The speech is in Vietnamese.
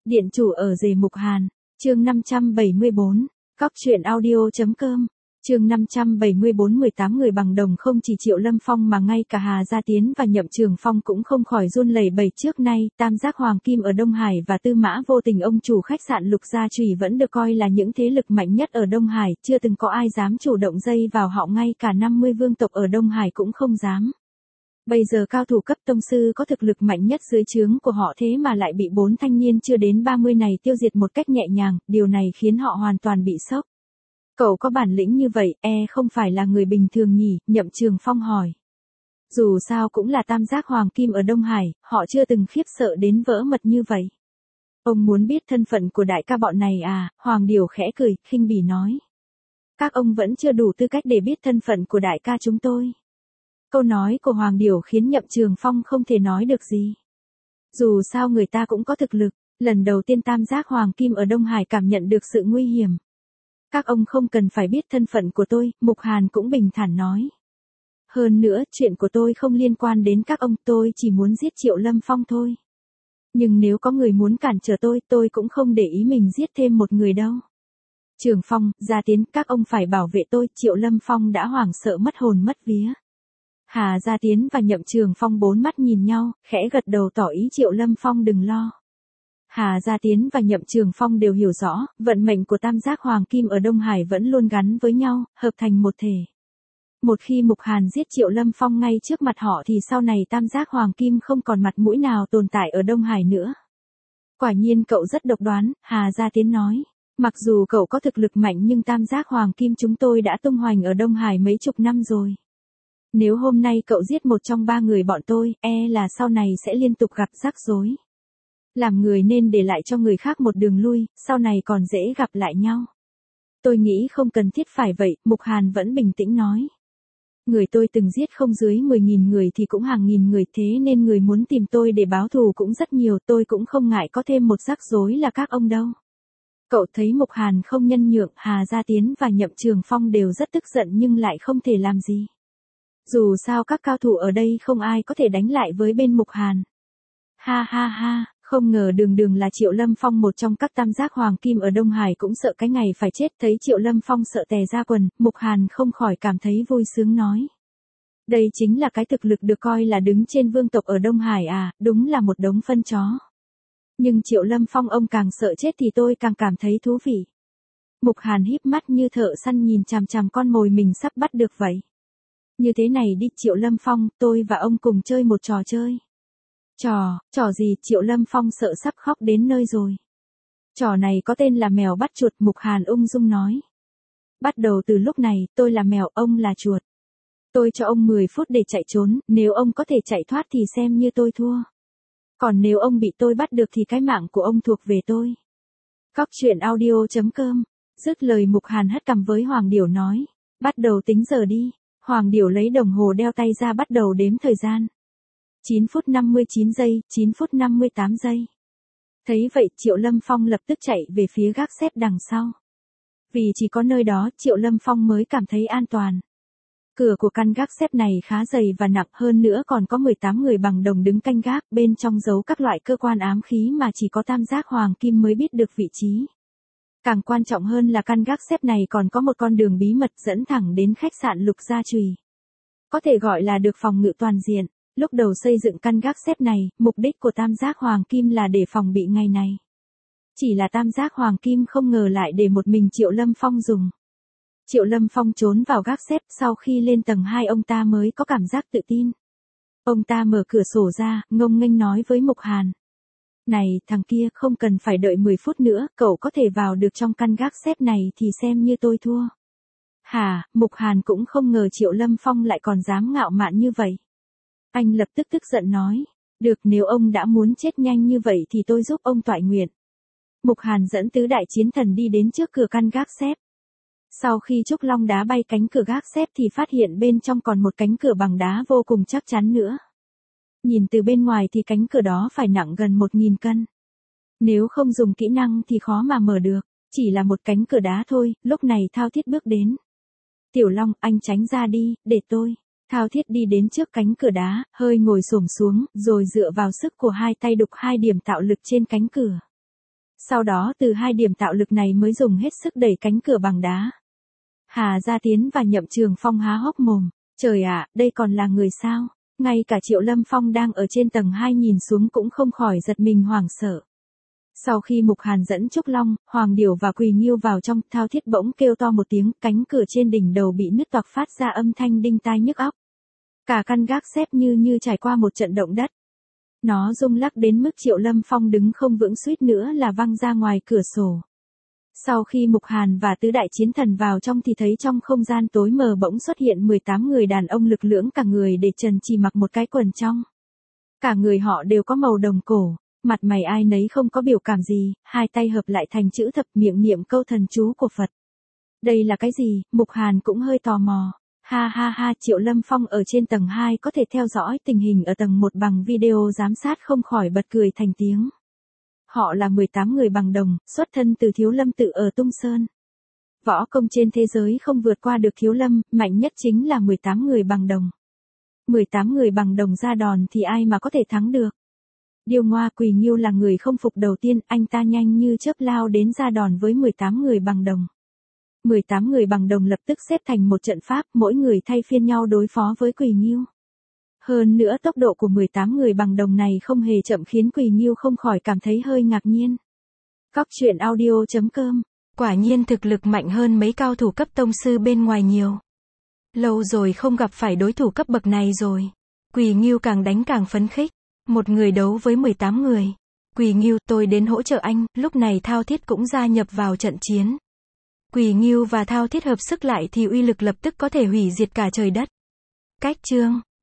Điện chủ ở rể Mục Hàn, chương 574, Cóc truyện audio.com, chương 574 18 người bằng đồng không chỉ Triệu Lâm Phong mà ngay cả Hà Gia Tiến và Nhậm Trường Phong cũng không khỏi run lẩy bẩy trước nay, Tam Giác Hoàng Kim ở Đông Hải và Tư Mã Vô Tình ông chủ khách sạn Lục Gia Trùy vẫn được coi là những thế lực mạnh nhất ở Đông Hải, chưa từng có ai dám chủ động dây vào họ, ngay cả 50 vương tộc ở Đông Hải cũng không dám. Bây giờ cao thủ cấp tông sư có thực lực mạnh nhất dưới trướng của họ thế mà lại bị 4 thanh niên chưa đến 30 này tiêu diệt một cách nhẹ nhàng, điều này khiến họ hoàn toàn bị sốc. Cậu có bản lĩnh như vậy, không phải là người bình thường nhỉ, Nhậm Trường Phong hỏi. Dù sao cũng là Tam Giác Hoàng Kim ở Đông Hải, họ chưa từng khiếp sợ đến vỡ mật như vậy. Ông muốn biết thân phận của đại ca bọn này à, Hoàng Điểu khẽ cười, khinh bỉ nói. Các ông vẫn chưa đủ tư cách để biết thân phận của đại ca chúng tôi. Câu nói của Hoàng Điểu khiến Nhậm Trường Phong không thể nói được gì. Dù sao người ta cũng có thực lực, lần đầu tiên Tam Giác Hoàng Kim ở Đông Hải cảm nhận được sự nguy hiểm. Các ông không cần phải biết thân phận của tôi, Mục Hàn cũng bình thản nói. Hơn nữa, chuyện của tôi không liên quan đến các ông, tôi chỉ muốn giết Triệu Lâm Phong thôi. Nhưng nếu có người muốn cản trở tôi cũng không để ý mình giết thêm một người đâu. Trường Phong, Gia Tiến, các ông phải bảo vệ tôi, Triệu Lâm Phong đã hoảng sợ mất hồn mất vía. Hà Gia Tiến và Nhậm Trường Phong bốn mắt nhìn nhau, khẽ gật đầu tỏ ý Triệu Lâm Phong đừng lo. Hà Gia Tiến và Nhậm Trường Phong đều hiểu rõ, vận mệnh của Tam Giác Hoàng Kim ở Đông Hải vẫn luôn gắn với nhau, hợp thành một thể. Một khi Mục Hàn giết Triệu Lâm Phong ngay trước mặt họ thì sau này Tam Giác Hoàng Kim không còn mặt mũi nào tồn tại ở Đông Hải nữa. Quả nhiên cậu rất độc đoán, Hà Gia Tiến nói. Mặc dù cậu có thực lực mạnh nhưng Tam Giác Hoàng Kim chúng tôi đã tung hoành ở Đông Hải mấy chục năm rồi. Nếu hôm nay cậu giết một trong 3 người bọn tôi, là sau này sẽ liên tục gặp rắc rối. Làm người nên để lại cho người khác một đường lui, sau này còn dễ gặp lại nhau. Tôi nghĩ không cần thiết phải vậy, Mục Hàn vẫn bình tĩnh nói. Người tôi từng giết không dưới 10.000 người thì cũng hàng nghìn người, thế nên người muốn tìm tôi để báo thù cũng rất nhiều, tôi cũng không ngại có thêm một rắc rối là các ông đâu. Cậu thấy Mục Hàn không nhân nhượng, Hà Gia Tiến và Nhậm Trường Phong đều rất tức giận nhưng lại không thể làm gì. Dù sao các cao thủ ở đây không ai có thể đánh lại với bên Mục Hàn. Ha ha ha, không ngờ đường là Triệu Lâm Phong, một trong các Tam Giác Hoàng Kim ở Đông Hải cũng sợ cái ngày phải chết, thấy Triệu Lâm Phong sợ tè ra quần, Mục Hàn không khỏi cảm thấy vui sướng nói. Đây chính là cái thực lực được coi là đứng trên vương tộc ở Đông Hải à, đúng là một đống phân chó. Nhưng Triệu Lâm Phong ông càng sợ chết thì tôi càng cảm thấy thú vị. Mục Hàn híp mắt như thợ săn nhìn chằm chằm con mồi mình sắp bắt được vậy. Như thế này đi Triệu Lâm Phong, tôi và ông cùng chơi một trò chơi. Trò gì? Triệu Lâm Phong sợ sắp khóc đến nơi rồi. Trò này có tên là mèo bắt chuột, Mục Hàn ung dung nói. Bắt đầu từ lúc này, tôi là mèo, ông là chuột. Tôi cho ông 10 phút để chạy trốn, nếu ông có thể chạy thoát thì xem như tôi thua. Còn nếu ông bị tôi bắt được thì cái mạng của ông thuộc về tôi. Cóc truyện audio.com, dứt lời Mục Hàn hất cằm với Hoàng Điểu nói. Bắt đầu tính giờ đi. Hoàng Điểu lấy đồng hồ đeo tay ra bắt đầu đếm thời gian. 9 phút 59 giây, 9 phút 58 giây. Thấy vậy Triệu Lâm Phong lập tức chạy về phía gác xếp đằng sau. Vì chỉ có nơi đó Triệu Lâm Phong mới cảm thấy an toàn. Cửa của căn gác xếp này khá dày và nặng, hơn nữa còn có 18 người bằng đồng đứng canh gác, bên trong giấu các loại cơ quan ám khí mà chỉ có Tam Giác Hoàng Kim mới biết được vị trí. Càng quan trọng hơn là căn gác xếp này còn có một con đường bí mật dẫn thẳng đến khách sạn Lục Gia Trùy. Có thể gọi là được phòng ngự toàn diện. Lúc đầu xây dựng căn gác xếp này, mục đích của Tam Giác Hoàng Kim là để phòng bị ngày này. Chỉ là Tam Giác Hoàng Kim không ngờ lại để một mình Triệu Lâm Phong dùng. Triệu Lâm Phong trốn vào gác xếp, sau khi lên tầng 2 ông ta mới có cảm giác tự tin. Ông ta mở cửa sổ ra, ngông nghênh nói với Mục Hàn. Này, thằng kia, không cần phải đợi 10 phút nữa, cậu có thể vào được trong căn gác xếp này thì xem như tôi thua. Hả, Mục Hàn cũng không ngờ Triệu Lâm Phong lại còn dám ngạo mạn như vậy. Anh lập tức tức giận nói. Được, nếu ông đã muốn chết nhanh như vậy thì tôi giúp ông toại nguyện. Mục Hàn dẫn tứ đại chiến thần đi đến trước cửa căn gác xếp. Sau khi Trúc Long đá bay cánh cửa gác xếp thì phát hiện bên trong còn một cánh cửa bằng đá vô cùng chắc chắn nữa. Nhìn từ bên ngoài thì cánh cửa đó phải nặng gần 1.000 cân. Nếu không dùng kỹ năng thì khó mà mở được, chỉ là một cánh cửa đá thôi, lúc này Thao Thiết bước đến. Tiểu Long, anh tránh ra đi, để tôi. Thao Thiết đi đến trước cánh cửa đá, hơi ngồi xổm xuống, rồi dựa vào sức của hai tay đục 2 điểm tạo lực trên cánh cửa. Sau đó từ hai điểm tạo lực này mới dùng hết sức đẩy cánh cửa bằng đá. Hà Gia Tiến và Nhậm Trường Phong há hốc mồm. Trời ạ, đây còn là người sao? Ngay cả Triệu Lâm Phong đang ở trên tầng 2 nhìn xuống cũng không khỏi giật mình hoảng sợ. Sau khi Mục Hàn dẫn Trúc Long, Hoàng Điểu và Quỳ Nghiêu vào trong, Thao Thiết bỗng kêu to một tiếng, cánh cửa trên đỉnh đầu bị nứt toạc phát ra âm thanh đinh tai nhức óc. Cả căn gác xếp như trải qua một trận động đất. Nó rung lắc đến mức Triệu Lâm Phong đứng không vững suýt nữa là văng ra ngoài cửa sổ. Sau khi Mục Hàn và tứ đại chiến thần vào trong thì thấy trong không gian tối mờ bỗng xuất hiện 18 người đàn ông lực lưỡng cả người để trần chỉ mặc một cái quần trong. Cả người họ đều có màu đồng cổ, mặt mày ai nấy không có biểu cảm gì, hai tay hợp lại thành chữ thập miệng niệm câu thần chú của Phật. Đây là cái gì? Mục Hàn cũng hơi tò mò. Ha ha ha, Triệu Lâm Phong ở trên tầng 2 có thể theo dõi tình hình ở tầng 1 bằng video giám sát không khỏi bật cười thành tiếng. Họ là 18 người bằng đồng, xuất thân từ Thiếu Lâm tự ở Tung Sơn. Võ công trên thế giới không vượt qua được Thiếu Lâm, mạnh nhất chính là 18 người bằng đồng. 18 người bằng đồng ra đòn thì ai mà có thể thắng được. Điêu Ngoa Quỳ Nghiêu là người không phục đầu tiên, anh ta nhanh như chớp lao đến ra đòn với 18 người bằng đồng. 18 người bằng đồng lập tức xếp thành một trận pháp, mỗi người thay phiên nhau đối phó với Quỳ Nghiêu. Hơn nữa tốc độ của 18 người bằng đồng này không hề chậm khiến Quỳ Nghiêu không khỏi cảm thấy hơi ngạc nhiên. Cóc truyện audio.com. Quả nhiên thực lực mạnh hơn mấy cao thủ cấp tông sư bên ngoài nhiều. Lâu rồi không gặp phải đối thủ cấp bậc này rồi. Quỳ Nghiêu càng đánh càng phấn khích. Một người đấu với 18 người. Quỳ Nghiêu, tôi đến hỗ trợ anh. Lúc này Thao Thiết cũng gia nhập vào trận chiến. Quỳ Nghiêu và Thao Thiết hợp sức lại thì uy lực lập tức có thể hủy diệt cả trời đất. Cách chương